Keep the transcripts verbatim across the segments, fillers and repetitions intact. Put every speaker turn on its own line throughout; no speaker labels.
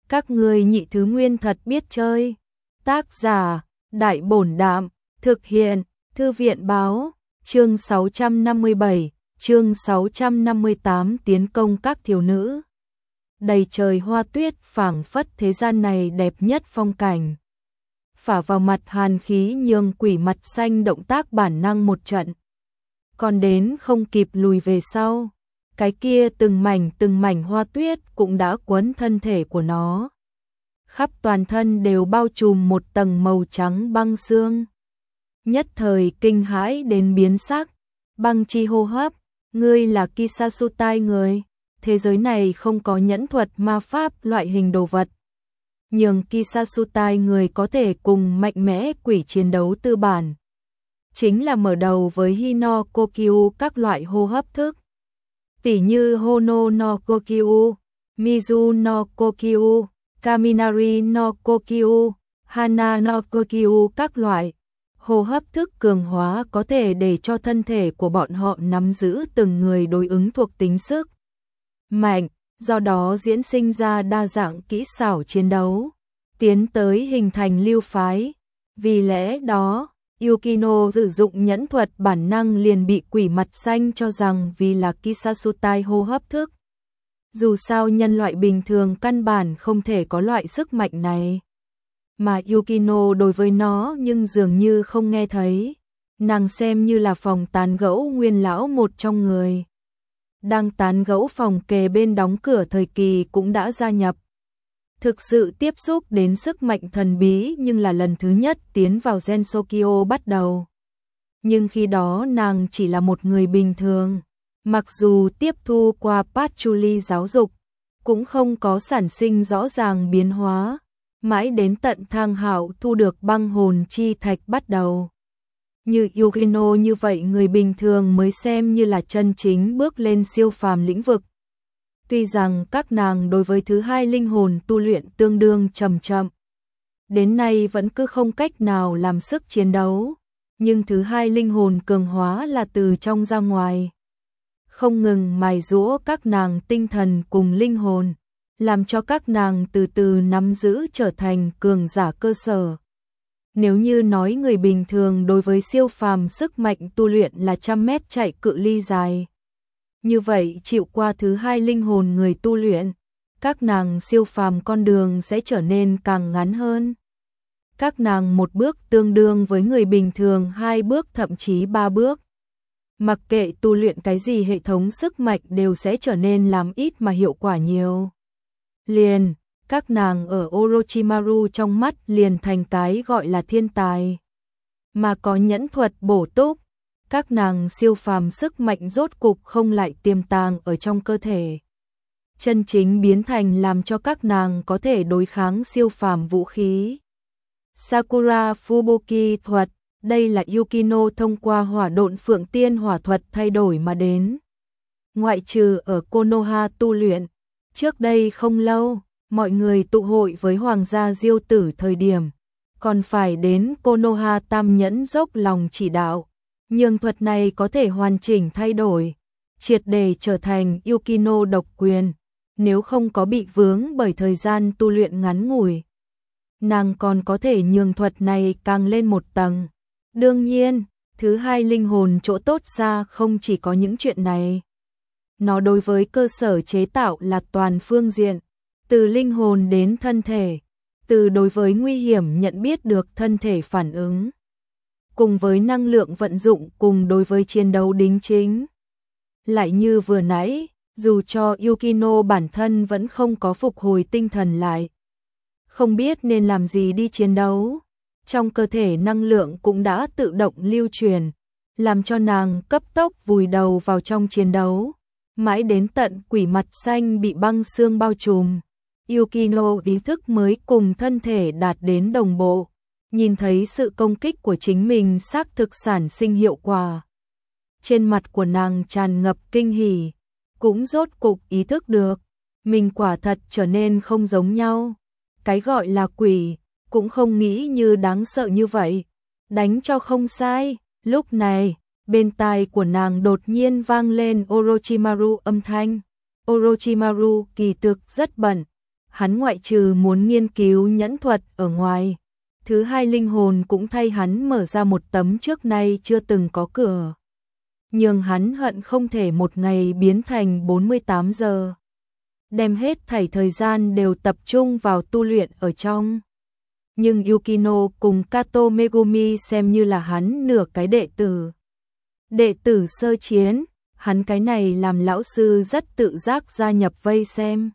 Các ngươi nhị thứ nguyên thật biết chơi. Tác giả, Đại Bổn Đạm, thực hiện, Thư viện Báo, chương sáu trăm năm mươi bảy, chương sáu trăm năm mươi tám tiến công các thiếu nữ. Đầy trời hoa tuyết phảng phất thế gian này đẹp nhất phong cảnh. Phả vào mặt hàn khí nhường quỷ mặt xanh động tác bản năng một trận. Còn đến không kịp lùi về sau, cái kia từng mảnh từng mảnh hoa tuyết cũng đã quấn thân thể của nó. Khắp toàn thân đều bao trùm một tầng màu trắng băng xương. Nhất thời kinh hãi đến biến sắc, băng chi hô hấp, ngươi là Kisasutai người, thế giới này không có nhẫn thuật ma pháp loại hình đồ vật. Nhưng Kisasutai người có thể cùng mạnh mẽ quỷ chiến đấu tư bản. Chính là mở đầu với Hino Kokyu các loại hô hấp thức. Tỉ như Hono no Kokyu, Mizu no Kokyu, Kaminari no Kokyu, Hana no Kokyu các loại. Hô hấp thức cường hóa có thể để cho thân thể của bọn họ nắm giữ từng người đối ứng thuộc tính sức mạnh, do đó diễn sinh ra đa dạng kỹ xảo chiến đấu, tiến tới hình thành lưu phái. Vì lẽ đó, Yukino sử dụng nhẫn thuật bản năng liền bị quỷ mặt xanh cho rằng vì là Kisasutai hô hấp thức. Dù sao nhân loại bình thường căn bản không thể có loại sức mạnh này. Mà Yukino đối với nó nhưng dường như không nghe thấy. Nàng xem như là phòng tán gẫu nguyên lão một trong người. Đang tán gẫu phòng kề bên đóng cửa thời kỳ cũng đã gia nhập. Thực sự tiếp xúc đến sức mạnh thần bí nhưng là lần thứ nhất tiến vào Gensokyo bắt đầu. Nhưng khi đó nàng chỉ là một người bình thường. Mặc dù tiếp thu qua Patchouli giáo dục, cũng không có sản sinh rõ ràng biến hóa. Mãi đến tận Thang Hạo thu được băng hồn chi thạch bắt đầu. Như Yukino như vậy người bình thường mới xem như là chân chính bước lên siêu phàm lĩnh vực. Tuy rằng các nàng đối với thứ hai linh hồn tu luyện tương đương chậm chậm, đến nay vẫn cứ không cách nào làm sức chiến đấu, nhưng thứ hai linh hồn cường hóa là từ trong ra ngoài. Không ngừng mài giũa các nàng tinh thần cùng linh hồn, làm cho các nàng từ từ nắm giữ trở thành cường giả cơ sở. Nếu như nói người bình thường đối với siêu phàm sức mạnh tu luyện là trăm mét chạy cự ly dài, như vậy chịu qua thứ hai linh hồn người tu luyện, các nàng siêu phàm con đường sẽ trở nên càng ngắn hơn. Các nàng một bước tương đương với người bình thường hai bước thậm chí ba bước. Mặc kệ tu luyện cái gì hệ thống sức mạnh đều sẽ trở nên làm ít mà hiệu quả nhiều. Liền, các nàng ở Orochimaru trong mắt liền thành cái gọi là thiên tài. Mà có nhẫn thuật bổ túc, các nàng siêu phàm sức mạnh rốt cục không lại tiềm tàng ở trong cơ thể. Chân chính biến thành làm cho các nàng có thể đối kháng siêu phàm vũ khí. Sakura Fubuki thuật, đây là Yukino thông qua hỏa độn phượng tiên hỏa thuật thay đổi mà đến. Ngoại trừ ở Konoha tu luyện, trước đây không lâu, mọi người tụ hội với Hoàng gia Diêu Tử thời điểm, còn phải đến Konoha Tam Nhẫn dốc lòng chỉ đạo. Nhưng thuật này có thể hoàn chỉnh thay đổi, triệt để trở thành Yukino độc quyền, nếu không có bị vướng bởi thời gian tu luyện ngắn ngủi. Nàng còn có thể nhường thuật này càng lên một tầng. Đương nhiên, thứ hai linh hồn chỗ tốt xa không chỉ có những chuyện này. Nó đối với cơ sở chế tạo là toàn phương diện, từ linh hồn đến thân thể, từ đối với nguy hiểm nhận biết được thân thể phản ứng, cùng với năng lượng vận dụng cùng đối với chiến đấu đính chính. Lại như vừa nãy, dù cho Yukino bản thân vẫn không có phục hồi tinh thần lại, không biết nên làm gì đi chiến đấu, trong cơ thể năng lượng cũng đã tự động lưu truyền, làm cho nàng cấp tốc vùi đầu vào trong chiến đấu. Mãi đến tận quỷ mặt xanh bị băng xương bao trùm, Yukino ý thức mới cùng thân thể đạt đến đồng bộ, nhìn thấy sự công kích của chính mình xác thực sản sinh hiệu quả. Trên mặt của nàng tràn ngập kinh hỉ, cũng rốt cục ý thức được, mình quả thật trở nên không giống nhau. Cái gọi là quỷ, cũng không nghĩ như đáng sợ như vậy, đánh cho không sai. Lúc này, bên tai của nàng đột nhiên vang lên Orochimaru âm thanh. Orochimaru kỳ thực rất bận, hắn ngoại trừ muốn nghiên cứu nhẫn thuật ở ngoài, thứ hai linh hồn cũng thay hắn mở ra một tấm trước nay chưa từng có cửa. Nhưng hắn hận không thể một ngày biến thành bốn mươi tám giờ. Đem hết thảy thời gian đều tập trung vào tu luyện ở trong. Nhưng Yukino cùng Kato Megumi xem như là hắn nửa cái đệ tử. Đệ tử sơ chiến, hắn cái này làm lão sư rất tự giác gia nhập vây xem.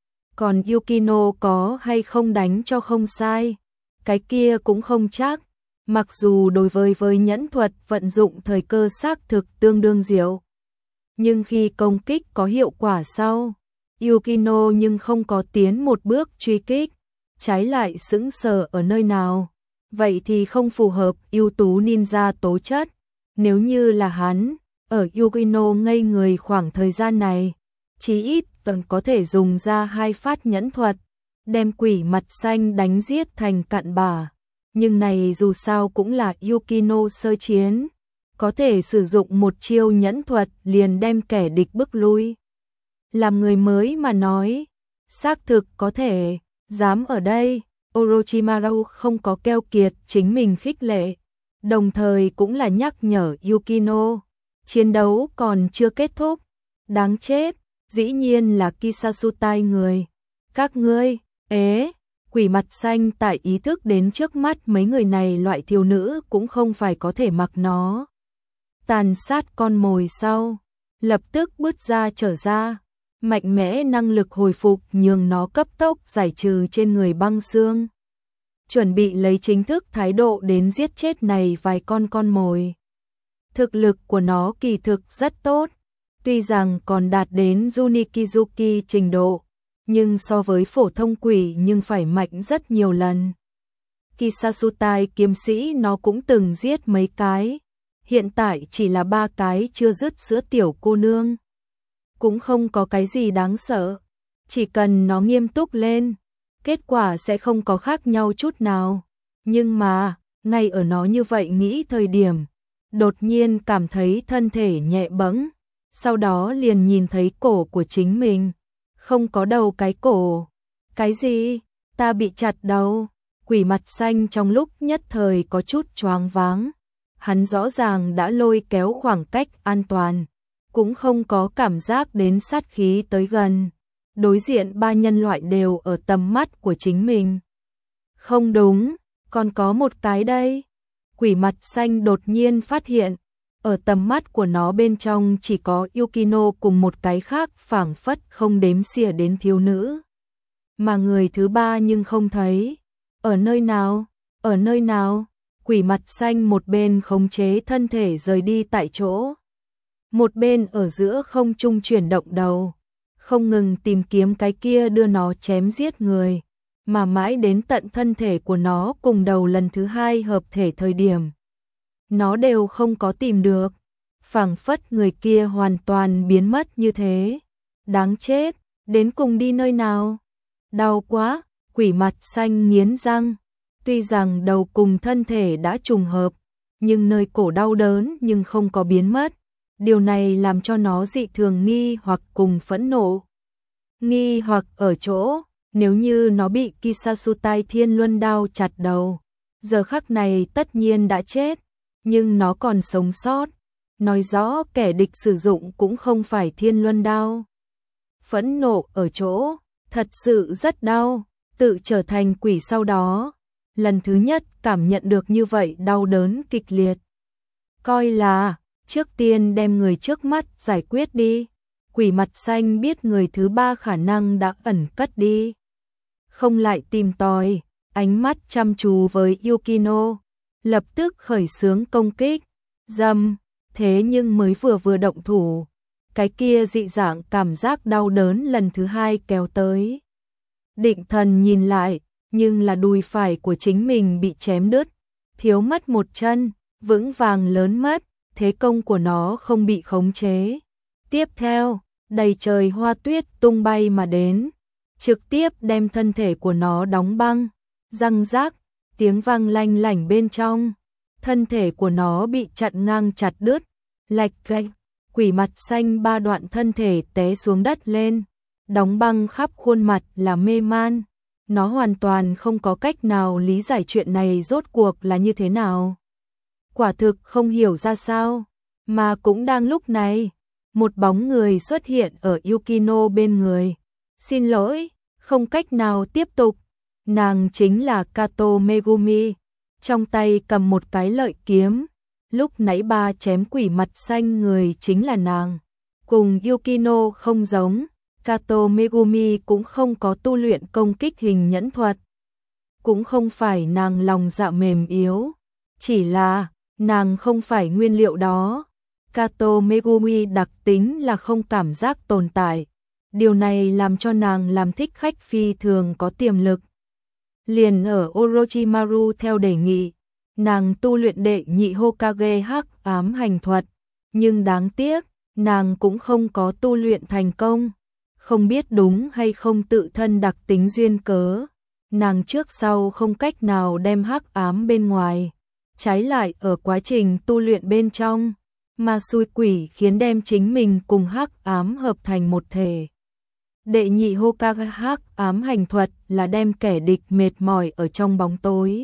Còn Yukino có hay không đánh cho không sai, cái kia cũng không chắc. Mặc dù đối với với nhẫn thuật vận dụng thời cơ xác thực tương đương diệu, nhưng khi công kích có hiệu quả sau, Yukino nhưng không có tiến một bước truy kích, trái lại sững sờ ở nơi nào. Vậy thì không phù hợp ưu tú ninja tố chất. Nếu như là hắn, ở Yukino ngây người khoảng thời gian này, chí ít vẫn có thể dùng ra hai phát nhẫn thuật, đem quỷ mặt xanh đánh giết thành cặn bã. Nhưng này dù sao cũng là Yukino sơ chiến, có thể sử dụng một chiêu nhẫn thuật liền đem kẻ địch bức lui. Làm người mới mà nói, xác thực có thể, dám ở đây, Orochimaru không có keo kiệt chính mình khích lệ, đồng thời cũng là nhắc nhở Yukino, chiến đấu còn chưa kết thúc, đáng chết, dĩ nhiên là Kisasutai người. Các ngươi, ế, quỷ mặt xanh tại ý thức đến trước mắt mấy người này loại thiếu nữ cũng không phải có thể mặc nó. Tàn sát con mồi sau, lập tức bứt ra trở ra, mạnh mẽ năng lực hồi phục nhường nó cấp tốc giải trừ trên người băng xương. Chuẩn bị lấy chính thức thái độ đến giết chết này vài con con mồi. Thực lực của nó kỳ thực rất tốt, tuy rằng còn đạt đến Junikizuki trình độ, nhưng so với phổ thông quỷ nhưng phải mạnh rất nhiều lần. Kisasutai kiếm sĩ nó cũng từng giết mấy cái, hiện tại chỉ là ba cái chưa dứt sữa tiểu cô nương. Cũng không có cái gì đáng sợ, chỉ cần nó nghiêm túc lên, kết quả sẽ không có khác nhau chút nào. Nhưng mà, ngay ở nó như vậy nghĩ thời điểm, đột nhiên cảm thấy thân thể nhẹ bẫng, sau đó liền nhìn thấy cổ của chính mình, không có đầu cái cổ. Cái gì? Ta bị chặt đầu. Quỷ mặt xanh trong lúc nhất thời có chút choáng váng. Hắn rõ ràng đã lôi kéo khoảng cách an toàn, cũng không có cảm giác đến sát khí tới gần. Đối diện ba nhân loại đều ở tầm mắt của chính mình. Không đúng, còn có một cái đây. Quỷ mặt xanh đột nhiên phát hiện, ở tầm mắt của nó bên trong chỉ có Yukino cùng một cái khác phảng phất không đếm xỉa đến thiếu nữ. Mà người thứ ba nhưng không thấy. Ở nơi nào? Ở nơi nào? Quỷ mặt xanh một bên khống chế thân thể rời đi tại chỗ, một bên ở giữa không trung chuyển động đầu, không ngừng tìm kiếm cái kia đưa nó chém giết người, mà mãi đến tận thân thể của nó cùng đầu lần thứ hai hợp thể thời điểm, nó đều không có tìm được, phảng phất người kia hoàn toàn biến mất như thế. Đáng chết, đến cùng đi nơi nào? Đau quá, quỷ mặt xanh nghiến răng, tuy rằng đầu cùng thân thể đã trùng hợp, nhưng nơi cổ đau đớn nhưng không có biến mất. Điều này làm cho nó dị thường nghi hoặc cùng phẫn nộ. Nghi hoặc ở chỗ, nếu như nó bị Kisasutai Thiên Luân Đao chặt đầu, giờ khắc này tất nhiên đã chết, nhưng nó còn sống sót, nói rõ kẻ địch sử dụng cũng không phải Thiên Luân Đao. Phẫn nộ ở chỗ, thật sự rất đau, tự trở thành quỷ sau đó, lần thứ nhất cảm nhận được như vậy đau đớn kịch liệt. Coi là trước tiên đem người trước mắt giải quyết đi. Quỷ mặt xanh biết người thứ ba khả năng đã ẩn cất đi, không lại tìm tòi, ánh mắt chăm chú với Yukino, lập tức khởi xướng công kích. Dầm, thế nhưng mới vừa vừa động thủ, cái kia dị dạng cảm giác đau đớn lần thứ hai kéo tới. Định thần nhìn lại, nhưng là đùi phải của chính mình bị chém đứt, thiếu mất một chân, vững vàng lớn mất, thế công của nó không bị khống chế. Tiếp theo, đầy trời hoa tuyết tung bay mà đến, trực tiếp đem thân thể của nó đóng băng, răng rác, tiếng vang lanh lảnh bên trong, thân thể của nó bị chặn ngang chặt đứt, lạch cạch, quỷ mặt xanh ba đoạn thân thể té xuống đất lên, đóng băng khắp khuôn mặt là mê man. Nó hoàn toàn không có cách nào lý giải chuyện này rốt cuộc là như thế nào. Quả thực không hiểu ra sao. Mà cũng đang lúc này, một bóng người xuất hiện ở Yukino bên người. Xin lỗi, không cách nào tiếp tục. Nàng chính là Kato Megumi, trong tay cầm một cái lợi kiếm. Lúc nãy ba chém quỷ mặt xanh người chính là nàng. Cùng Yukino không giống, Kato Megumi cũng không có tu luyện công kích hình nhẫn thuật. Cũng không phải nàng lòng dạ mềm yếu, chỉ là nàng không phải nguyên liệu đó. Kato Megumi đặc tính là không cảm giác tồn tại. Điều này làm cho nàng làm thích khách phi thường có tiềm lực. Liền ở Orochimaru theo đề nghị, nàng tu luyện đệ nhị Hokage hắc ám hành thuật, nhưng đáng tiếc, nàng cũng không có tu luyện thành công. Không biết đúng hay không tự thân đặc tính duyên cớ, nàng trước sau không cách nào đem hắc ám bên ngoài, trái lại ở quá trình tu luyện bên trong, mà xui quỷ khiến đem chính mình cùng hắc ám hợp thành một thể. Đệ nhị Hokage hắc ám hành thuật là đem kẻ địch mệt mỏi ở trong bóng tối.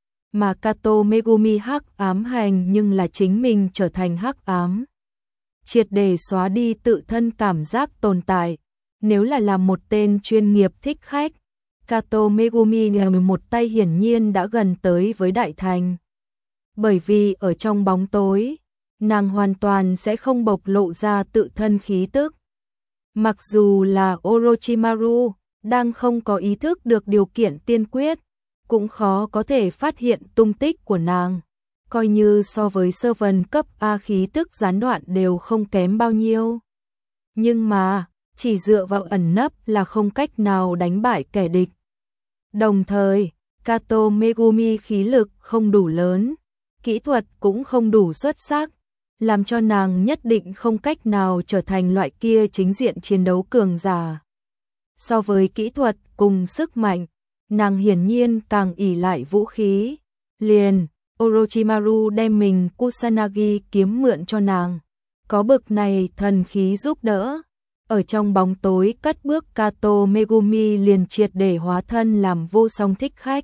Mà Kato Megumi hắc ám hành nhưng là chính mình trở thành hắc ám. Triệt để xóa đi tự thân cảm giác tồn tại. Nếu là làm một tên chuyên nghiệp thích khách, Kato Megumi một tay hiển nhiên đã gần tới với đại thành. Bởi vì ở trong bóng tối, nàng hoàn toàn sẽ không bộc lộ ra tự thân khí tức. Mặc dù là Orochimaru đang không có ý thức được điều kiện tiên quyết, cũng khó có thể phát hiện tung tích của nàng. Coi như so với sơ vần cấp A khí tức gián đoạn đều không kém bao nhiêu. Nhưng mà, chỉ dựa vào ẩn nấp là không cách nào đánh bại kẻ địch. Đồng thời, Kato Megumi khí lực không đủ lớn, kỹ thuật cũng không đủ xuất sắc, làm cho nàng nhất định không cách nào trở thành loại kia chính diện chiến đấu cường giả. So với kỹ thuật cùng sức mạnh, nàng hiển nhiên càng ỷ lại vũ khí. Liền, Orochimaru đem mình Kusanagi kiếm mượn cho nàng. Có bực này thần khí giúp đỡ. Ở trong bóng tối cất bước Kato Megumi liền triệt để hóa thân làm vô song thích khách.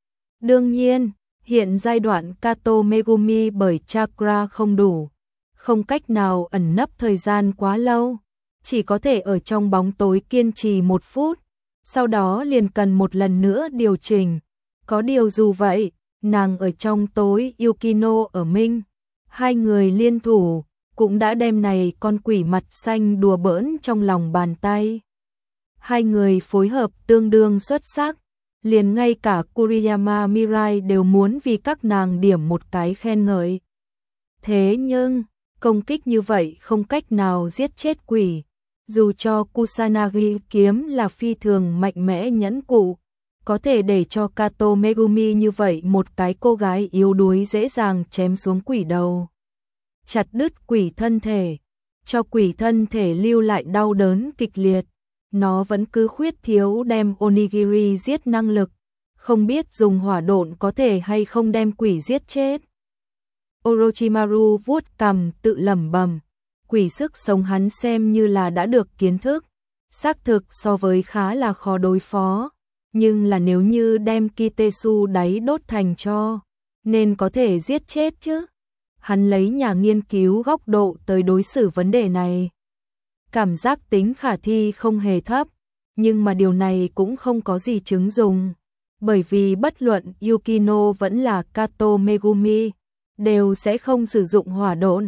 Đương nhiên, hiện giai đoạn Kato Megumi bởi chakra không đủ, không cách nào ẩn nấp thời gian quá lâu, chỉ có thể ở trong bóng tối kiên trì một phút, sau đó liền cần một lần nữa điều chỉnh. Có điều dù vậy, nàng ở trong tối Yukino ở Minh, hai người liên thủ, cũng đã đem này con quỷ mặt xanh đùa bỡn trong lòng bàn tay. Hai người phối hợp tương đương xuất sắc, liền ngay cả Kuriyama Mirai đều muốn vì các nàng điểm một cái khen ngợi. Thế nhưng, công kích như vậy không cách nào giết chết quỷ, dù cho Kusanagi kiếm là phi thường mạnh mẽ nhẫn cụ, có thể để cho Kato Megumi như vậy một cái cô gái yếu đuối dễ dàng chém xuống quỷ đầu. Chặt đứt quỷ thân thể, cho quỷ thân thể lưu lại đau đớn kịch liệt, nó vẫn cứ khuyết thiếu đem onigiri giết năng lực, không biết dùng hỏa độn có thể hay không đem quỷ giết chết. Orochimaru vuốt cằm tự lẩm bẩm, quỷ sức sống hắn xem như là đã được kiến thức, xác thực so với khá là khó đối phó, nhưng là nếu như đem Kitesu đáy đốt thành tro, nên có thể giết chết chứ. Hắn lấy nhà nghiên cứu góc độ tới đối xử vấn đề này. Cảm giác tính khả thi không hề thấp, nhưng mà điều này cũng không có gì chứng dùng, bởi vì bất luận Yukino vẫn là Kato Megumi, đều sẽ không sử dụng hỏa độn.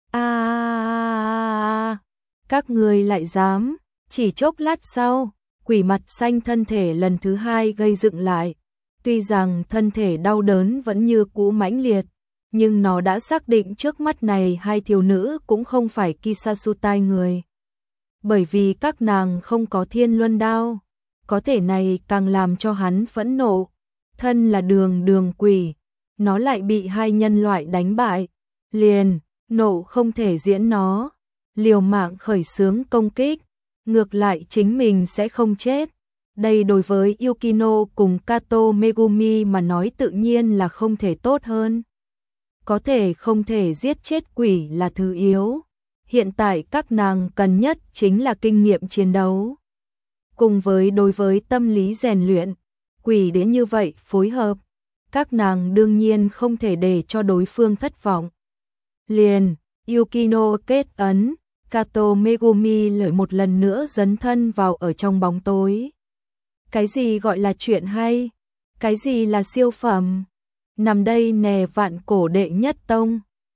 À, các người lại dám, chỉ chốc lát sau, quỷ mặt xanh thân thể lần thứ hai gây dựng lại. Tuy rằng thân thể đau đớn vẫn như cũ mãnh liệt, nhưng nó đã xác định trước mắt này hai thiếu nữ cũng không phải Kisasutai người. Bởi vì các nàng không có thiên luân đao, có thể này càng làm cho hắn phẫn nộ. Thân là đường đường quỷ, nó lại bị hai nhân loại đánh bại, liền, nộ không thể diễn nó, liều mạng khởi xướng công kích, ngược lại chính mình sẽ không chết. Đây đối với Yukino cùng Kato Megumi mà nói tự nhiên là không thể tốt hơn. Có thể không thể giết chết quỷ là thứ yếu. Hiện tại các nàng cần nhất chính là kinh nghiệm chiến đấu. cùng với đối với tâm lý rèn luyện, quỷ đế như vậy phối hợp, các nàng đương nhiên không thể để cho đối phương thất vọng. Liền, Yukino kết ấn, Kato Megumi lại một lần nữa dấn thân vào ở trong bóng tối. Cái gì gọi là chuyện hay? Cái gì là siêu phẩm? Nằm đây nè vạn cổ đệ nhất tông.